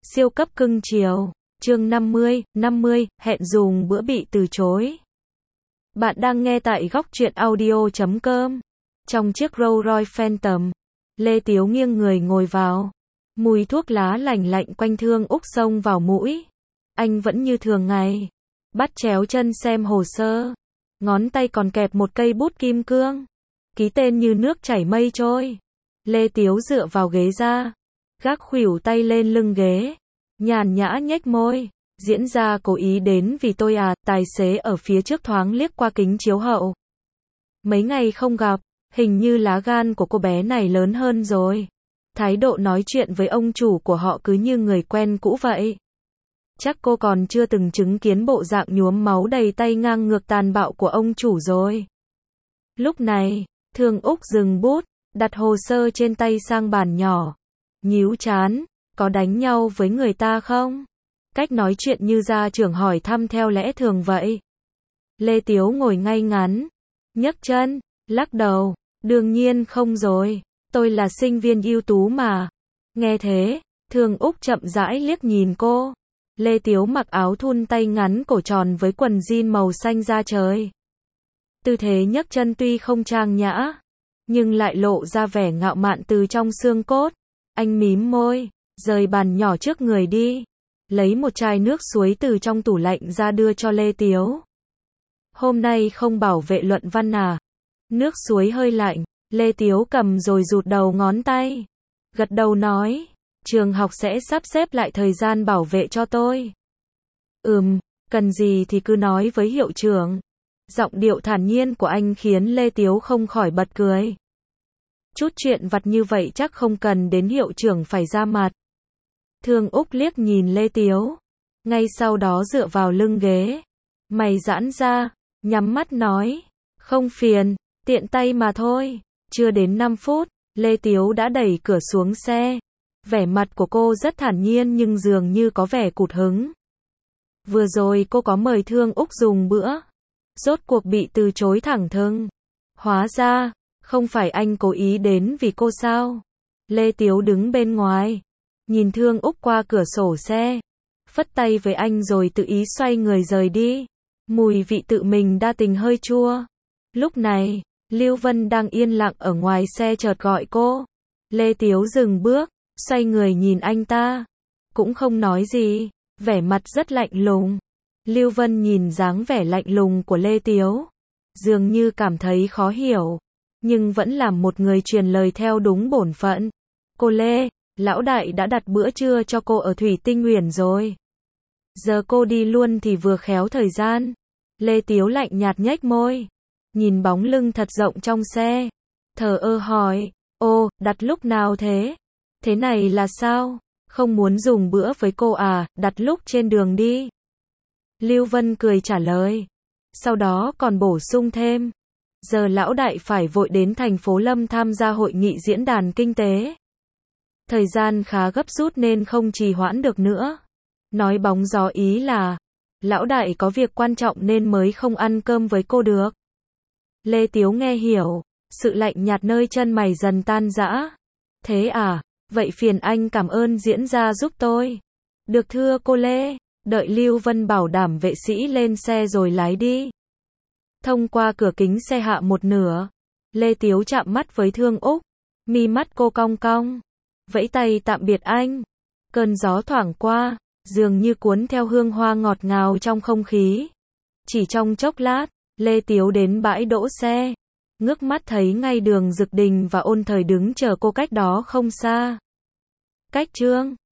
Siêu cấp cưng chiều. Chương 50, hẹn dùng bữa bị từ chối. Bạn đang nghe tại góc truyện audio.com. Trong chiếc Rolls Royce Phantom, Lê Tiếu nghiêng người ngồi vào. Mùi thuốc lá lành lạnh quanh Thương Úc xông vào mũi. Anh vẫn như thường ngày. Bắt chéo chân xem hồ sơ. Ngón tay còn kẹp một cây bút kim cương. Ký tên như nước chảy mây trôi. Lê Tiếu dựa vào ghế ra. Gác khuỷu tay lên lưng ghế. Nhàn nhã nhếch môi. Diễn ra cố ý đến vì tôi à, tài xế ở phía trước thoáng liếc qua kính chiếu hậu. Mấy ngày không gặp, hình như lá gan của cô bé này lớn hơn rồi. Thái độ nói chuyện với ông chủ của họ cứ như người quen cũ vậy. Chắc cô còn chưa từng chứng kiến bộ dạng nhuốm máu đầy tay ngang ngược tàn bạo của ông chủ rồi. Lúc này, Thương Úc dừng bút, đặt hồ sơ trên tay sang bàn nhỏ. Nhíu chán, có đánh nhau với người ta không? Cách nói chuyện như gia trưởng hỏi thăm theo lẽ thường vậy. Lê Tiếu ngồi ngay ngắn, nhấc chân, lắc đầu, đương nhiên không rồi, tôi là sinh viên ưu tú mà. Nghe thế, Thương Úc chậm rãi liếc nhìn cô. Lê Tiếu mặc áo thun tay ngắn cổ tròn với quần jean màu xanh da trời. Tư thế nhấc chân tuy không trang nhã, nhưng lại lộ ra vẻ ngạo mạn từ trong xương cốt. Anh mím môi, rời bàn nhỏ trước người đi. Lấy một chai nước suối từ trong tủ lạnh ra đưa cho Lê Tiếu. Hôm nay không bảo vệ luận văn à? Nước suối hơi lạnh, Lê Tiếu cầm rồi rụt đầu ngón tay. Gật đầu nói, trường học sẽ sắp xếp lại thời gian bảo vệ cho tôi. Cần gì thì cứ nói với hiệu trưởng. Giọng điệu thản nhiên của anh khiến Lê Tiếu không khỏi bật cười. Chút chuyện vặt như vậy chắc không cần đến hiệu trưởng phải ra mặt. Thương Úc liếc nhìn Lê Tiếu. Ngay sau đó dựa vào lưng ghế. Mày giãn ra, nhắm mắt nói. Không phiền, tiện tay mà thôi. Chưa đến 5 phút, Lê Tiếu đã đẩy cửa xuống xe. Vẻ mặt của cô rất thản nhiên nhưng dường như có vẻ cụt hứng. Vừa rồi cô có mời Thương Úc dùng bữa. Rốt cuộc bị từ chối thẳng thừng. Hóa ra, không phải anh cố ý đến vì cô sao? Lê Tiếu đứng bên ngoài. Nhìn Thương Úc qua cửa sổ xe. Phất tay với anh rồi tự ý xoay người rời đi. Mùi vị tự mình đa tình hơi chua. Lúc này, Lưu Vân đang yên lặng ở ngoài xe chợt gọi cô. Lê Tiếu dừng bước, xoay người nhìn anh ta. Cũng không nói gì, vẻ mặt rất lạnh lùng. Lưu Vân nhìn dáng vẻ lạnh lùng của Lê Tiếu. Dường như cảm thấy khó hiểu. Nhưng vẫn làm một người truyền lời theo đúng bổn phận. Cô Lê, lão đại đã đặt bữa trưa cho cô ở Thủy Tinh Uyển rồi. Giờ cô đi luôn thì vừa khéo thời gian. Lê Tiếu lạnh nhạt nhếch môi. Nhìn bóng lưng thật rộng trong xe. Thờ ơ hỏi, ô, đặt lúc nào thế? Thế này là sao? Không muốn dùng bữa với cô à, đặt lúc trên đường đi. Lưu Vân cười trả lời. Sau đó còn bổ sung thêm. Giờ lão đại phải vội đến thành phố Lâm tham gia hội nghị diễn đàn kinh tế. Thời gian khá gấp rút nên không trì hoãn được nữa. Nói bóng gió ý là, lão đại có việc quan trọng nên mới không ăn cơm với cô được. Lê Tiếu nghe hiểu, sự lạnh nhạt nơi chân mày dần tan rã. Thế à, vậy phiền anh cảm ơn diễn ra giúp tôi. Được thưa cô Lê, đợi Lưu Vân bảo đảm vệ sĩ lên xe rồi lái đi. Thông qua cửa kính xe hạ một nửa, Lê Tiếu chạm mắt với Thương Úc, mi mắt cô cong cong, vẫy tay tạm biệt anh. Cơn gió thoảng qua, dường như cuốn theo hương hoa ngọt ngào trong không khí. Chỉ trong chốc lát, Lê Tiếu đến bãi đỗ xe, ngước mắt thấy ngay Đường Dực Đình và Ôn Thời đứng chờ cô cách đó không xa. Cách chương